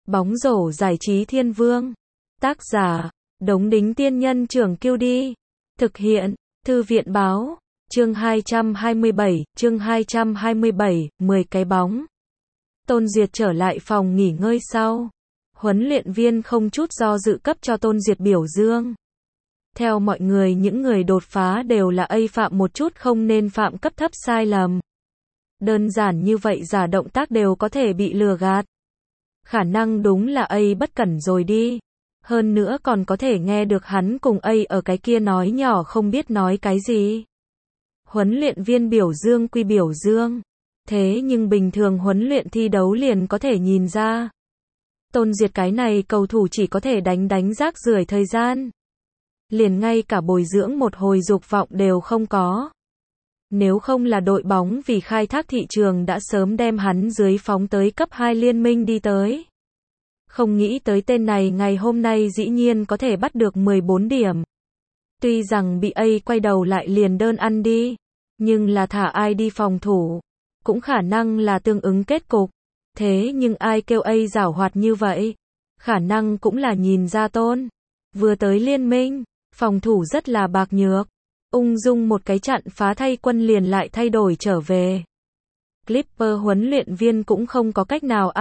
Bóng rổ giải trí thiên vương. Tác giả, Đống Đính Tiên Nhân Trưởng Kiêu Đi. Thực hiện, Thư viện Báo. Chương 227, 10 cái bóng. Tôn Duyệt trở lại phòng nghỉ ngơi sau. Huấn luyện viên không chút do dự cấp cho Tôn Duyệt biểu dương. Theo mọi người, những người đột phá đều là phạm một chút không nên phạm cấp thấp sai lầm. Đơn giản như vậy giả động tác đều có thể bị lừa gạt. Khả năng đúng là bất cẩn rồi đi. Hơn nữa còn có thể nghe được hắn cùng ở cái kia nói nhỏ không biết nói cái gì. Huấn luyện viên biểu dương quy biểu dương. Thế nhưng bình thường huấn luyện thi đấu liền có thể nhìn ra. Tôn Duyệt cái này cầu thủ chỉ có thể đánh rác rưởi thời gian. Liền ngay cả bồi dưỡng một hồi dục vọng đều không có. Nếu không là đội bóng vì khai thác thị trường đã sớm đem hắn dưới phóng tới cấp 2 liên minh đi tới. Không nghĩ tới tên này ngày hôm nay dĩ nhiên có thể bắt được 14 điểm. Tuy rằng bị quay đầu lại liền đơn ăn đi, nhưng là thả ai đi phòng thủ, cũng khả năng là tương ứng kết cục. Thế nhưng ai kêu giảo hoạt như vậy? Khả năng cũng là nhìn ra Tôn. Vừa tới liên minh, phòng thủ rất là bạc nhược. Ung dung một cái chặn phá thay quân liền lại thay đổi trở về. Clipper huấn luyện viên cũng không có cách nào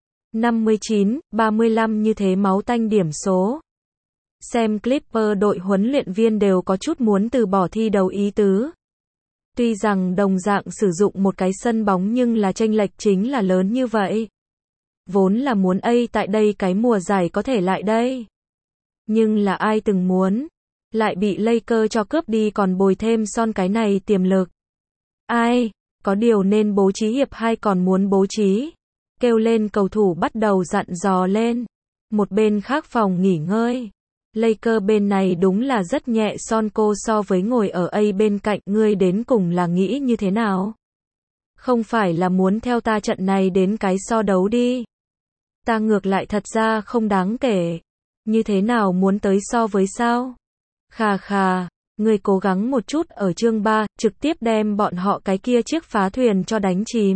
59-35 như thế máu tanh điểm số. Xem Clipper đội huấn luyện viên đều có chút muốn từ bỏ thi đấu ý tứ. Tuy rằng đồng dạng sử dụng một cái sân bóng nhưng là chênh lệch chính là lớn như vậy. Vốn là muốn tại đây cái mùa giải có thể lại đây. Nhưng là ai từng muốn. Lại bị Lakers cho cướp đi còn bồi thêm Son cái này tiềm lực. Có điều nên bố trí hiệp 2 còn muốn bố trí. Kêu lên cầu thủ bắt đầu dặn dò lên. Một bên khác phòng nghỉ ngơi. Lakers bên này đúng là rất nhẹ Son cô so với ngồi ở bên cạnh ngươi đến cùng là nghĩ như thế nào? Không phải là muốn theo ta trận này đến cái so đấu đi. Ta ngược lại thật ra không đáng kể. Như thế nào muốn tới so với sao? Khà, ngươi cố gắng một chút ở chương 3, trực tiếp đem bọn họ cái kia chiếc phá thuyền cho đánh chìm.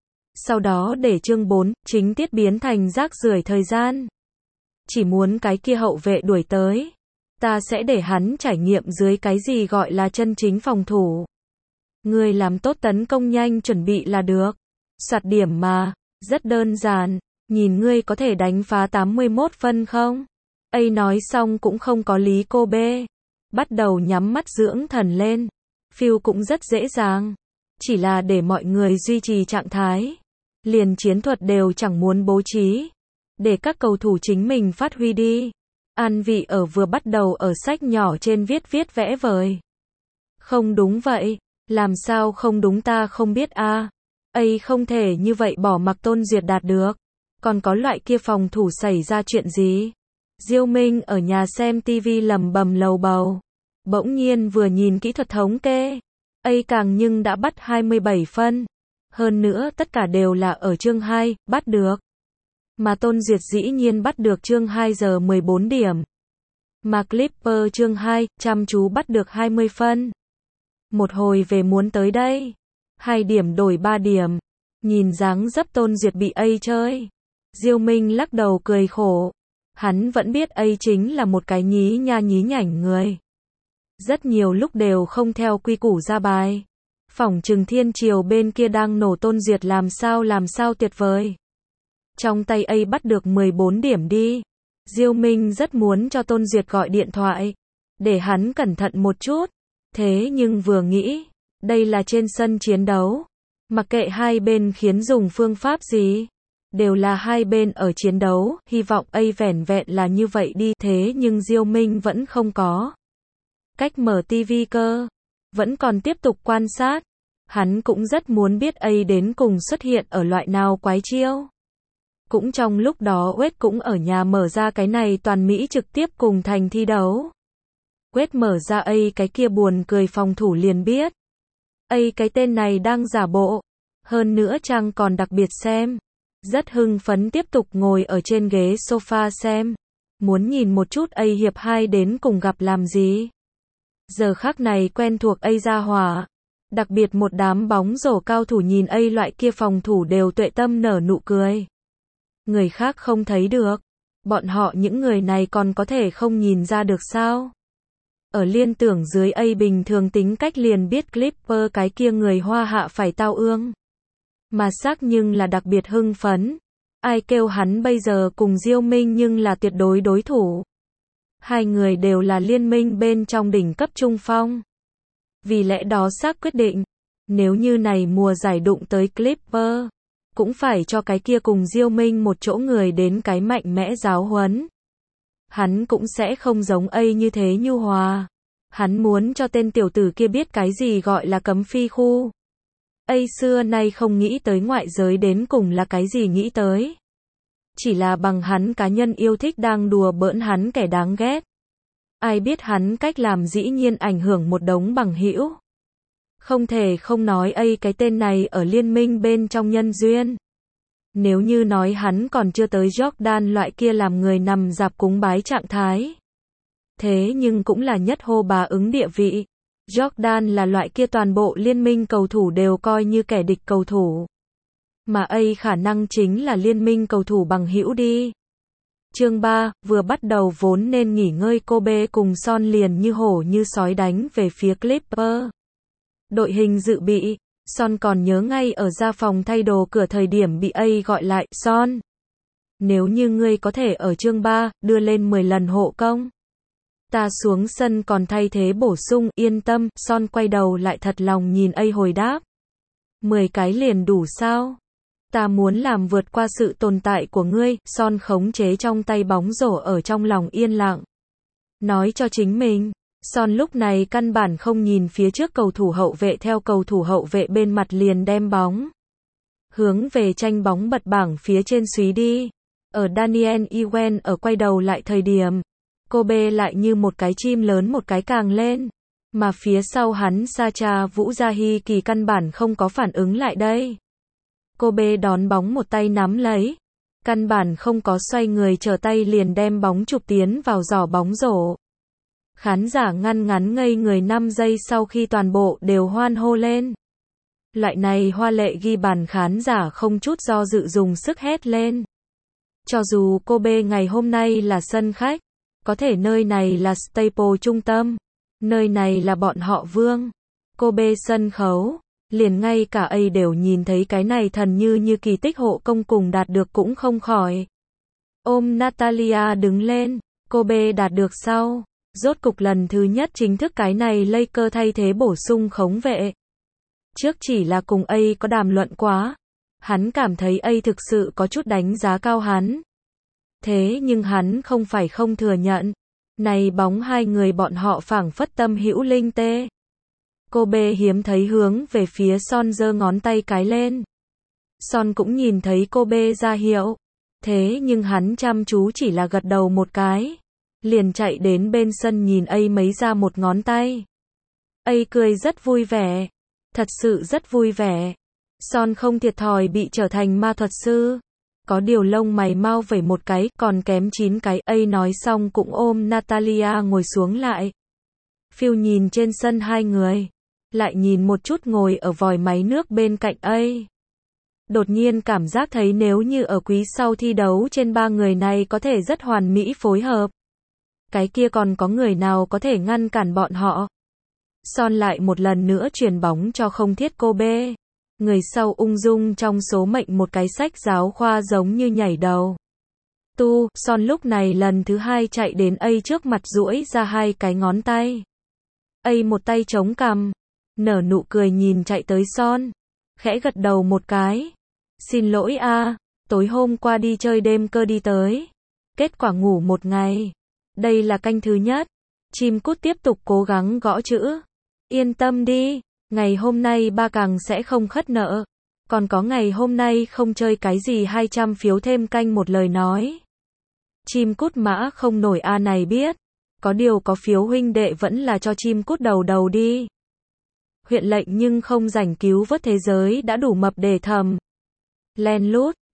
Sau đó để chương 4, chính tiết biến thành rác rưởi thời gian. Chỉ muốn cái kia hậu vệ đuổi tới. Ta sẽ để hắn trải nghiệm dưới cái gì gọi là chân chính phòng thủ. Ngươi làm tốt tấn công nhanh chuẩn bị là được. Soạt điểm mà, rất đơn giản. Nhìn ngươi có thể đánh phá 81 phân không? Nói xong cũng không có lý cô B. Bắt đầu nhắm mắt dưỡng thần lên. Phiêu cũng rất dễ dàng. Chỉ là để mọi người duy trì trạng thái. Liền chiến thuật đều chẳng muốn bố trí. Để các cầu thủ chính mình phát huy đi. An vị ở vừa bắt đầu ở sách nhỏ trên viết vẽ vời. Không đúng vậy. Làm sao không đúng ta không biết không thể như vậy bỏ mặc Tôn Duyệt đạt được. Còn có loại kia phòng thủ xảy ra chuyện gì? Diêu Minh ở nhà xem TV lẩm bẩm lầu bầu. Bỗng nhiên vừa nhìn kỹ thuật thống kê. Càng nhưng đã bắt 27 phân. Hơn nữa tất cả đều là ở chương 2, bắt được. Mà Tôn Duyệt dĩ nhiên bắt được chương 2 giờ 14 điểm. Mà Clipper chương 2, chăm chú bắt được 20 phân. Một hồi về muốn tới đây. 2 điểm đổi 3 điểm. Nhìn dáng dấp Tôn Duyệt bị chơi. Diêu Minh lắc đầu cười khổ. Hắn vẫn biết chính là một cái nhí nhảnh người. Rất nhiều lúc đều không theo quy củ ra bài. Phỏng chừng thiên triều bên kia đang nổ Tôn Duyệt làm sao tuyệt vời. Trong tay bắt được 14 điểm đi. Diêu Minh rất muốn cho Tôn Duyệt gọi điện thoại. Để hắn cẩn thận một chút. Thế nhưng vừa nghĩ. Đây là trên sân chiến đấu. Mặc kệ hai bên khiến dùng phương pháp gì. Đều là hai bên ở chiến đấu. Hy vọng vẻn vẹn là như vậy đi. Thế nhưng Diêu Minh vẫn không có cách mở tivi cơ. Vẫn còn tiếp tục quan sát. Hắn cũng rất muốn biết đến cùng xuất hiện ở loại nào quái chiêu. Cũng trong lúc đó Wade cũng ở nhà mở ra cái này toàn Mỹ trực tiếp cùng thành thi đấu. Wade mở ra cái kia buồn cười phòng thủ liền biết. Cái tên này đang giả bộ. Hơn nữa chàng còn đặc biệt xem. Rất hưng phấn tiếp tục ngồi ở trên ghế sofa xem. Muốn nhìn một chút hiệp 2 đến cùng gặp làm gì. Giờ khắc này quen thuộc ra hỏa. Đặc biệt một đám bóng rổ cao thủ nhìn loại kia phòng thủ đều tuệ tâm nở nụ cười. Người khác không thấy được. Bọn họ những người này còn có thể không nhìn ra được sao? Ở liên tưởng dưới A bình thường tính cách liền biết Clipper cái kia người Hoa Hạ phải tao ương. Mà xác nhưng là đặc biệt hưng phấn. Ai kêu hắn bây giờ cùng Diêu Minh nhưng là tuyệt đối đối thủ. Hai người đều là liên minh bên trong đỉnh cấp trung phong. Vì lẽ đó xác quyết định, nếu như này mùa giải đụng tới Clipper, cũng phải cho cái kia cùng Diêu Minh một chỗ người đến cái mạnh mẽ giáo huấn. Hắn cũng sẽ không giống A như thế nhu hòa. Hắn muốn cho tên tiểu tử kia biết cái gì gọi là cấm phi khu. A xưa nay không nghĩ tới ngoại giới đến cùng là cái gì nghĩ tới. Chỉ là bằng hắn cá nhân yêu thích đang đùa bỡn hắn kẻ đáng ghét. Ai biết hắn cách làm dĩ nhiên ảnh hưởng một đống bằng hữu. Không thể không nói A cái tên này ở liên minh bên trong nhân duyên. Nếu như nói hắn còn chưa tới Jordan loại kia làm người nằm dạp cúng bái trạng thái. Thế nhưng cũng là nhất hô bá ứng địa vị. Jordan là loại kia toàn bộ liên minh cầu thủ đều coi như kẻ địch cầu thủ. Mà A khả năng chính là liên minh cầu thủ bằng hữu đi. Chương 3, vừa bắt đầu vốn nên nghỉ ngơi Kobe cùng Son liền như hổ như sói đánh về phía Clipper. Đội hình dự bị, Son còn nhớ ngay ở ra phòng thay đồ cửa thời điểm bị A gọi lại, Son. Nếu như ngươi có thể ở chương 3, đưa lên 10 lần hộ công. Ta xuống sân còn thay thế bổ sung, yên tâm, Son quay đầu lại thật lòng nhìn A hồi đáp. 10 cái liền đủ sao? Ta muốn làm vượt qua sự tồn tại của ngươi, Son khống chế trong tay bóng rổ ở trong lòng yên lặng. Nói cho chính mình, Son lúc này căn bản không nhìn phía trước cầu thủ hậu vệ theo cầu thủ hậu vệ bên mặt liền đem bóng. Hướng về tranh bóng bật bảng phía trên suý đi. Ở Daniel Ewen ở quay đầu lại thời điểm, Kobe lại như một cái chim lớn một cái càng lên. Mà phía sau hắn Sacha Vũ Gia Hy Kỳ căn bản không có phản ứng lại đây. Kobe đón bóng một tay nắm lấy. Căn bản không có xoay người trở tay liền đem bóng chụp tiến vào giỏ bóng rổ. Khán giả ngăn ngắn ngây người 5 giây sau khi toàn bộ đều hoan hô lên. Loại này hoa lệ ghi bàn khán giả không chút do dự dùng sức hét lên. Cho dù Kobe ngày hôm nay là sân khách, có thể nơi này là Staple trung tâm, nơi này là bọn họ vương. Kobe sân khấu, liền ngay cả A đều nhìn thấy cái này thần như kỳ tích hộ công cùng đạt được cũng không khỏi. Ôm Natalia đứng lên, Kobe đạt được sau. Rốt cục lần thứ nhất chính thức cái này Laker thay thế bổ sung khống vệ. Trước chỉ là cùng A có đàm luận quá. Hắn cảm thấy A thực sự có chút đánh giá cao hắn. Thế nhưng hắn không phải không thừa nhận. Này bóng hai người bọn họ phảng phất tâm hữu linh tê. Kobe hiếm thấy hướng về phía Son giơ ngón tay cái lên. Son cũng nhìn thấy Kobe ra hiệu. Thế nhưng hắn chăm chú chỉ là gật đầu một cái. Liền chạy đến bên sân nhìn A mấy ra một ngón tay. A cười rất vui vẻ. Thật sự rất vui vẻ. Son không thiệt thòi bị trở thành ma thuật sư. Có điều lông mày mau vẩy một cái, còn kém 9 cái. A nói xong cũng ôm Natalia ngồi xuống lại. Phil nhìn trên sân hai người. Lại nhìn một chút ngồi ở vòi máy nước bên cạnh A. Đột nhiên cảm giác thấy nếu như ở quý sau thi đấu trên ba người này có thể rất hoàn mỹ phối hợp. Cái kia còn có người nào có thể ngăn cản bọn họ. Son lại một lần nữa truyền bóng cho không thiết Kobe. Người sau ung dung trong số mệnh một cái sách giáo khoa giống như nhảy đầu. Son lúc này lần thứ hai chạy đến A trước mặt duỗi ra hai cái ngón tay. A một tay chống cằm, nở nụ cười nhìn chạy tới Son. Khẽ gật đầu một cái. Xin lỗi a, tối hôm qua đi chơi đêm cơ đi tới. Kết quả ngủ một ngày. Đây là canh thứ nhất. Chim cút tiếp tục cố gắng gõ chữ. Yên tâm đi, ngày hôm nay ba càng sẽ không khất nợ. Còn có ngày hôm nay không chơi cái gì 200 phiếu thêm canh một lời nói. Chim cút mã không nổi a này biết. Có điều có phiếu huynh đệ vẫn là cho chim cút đầu đi. Huyện lệnh nhưng không rảnh cứu vớt thế giới đã đủ mập để thầm. Len lút,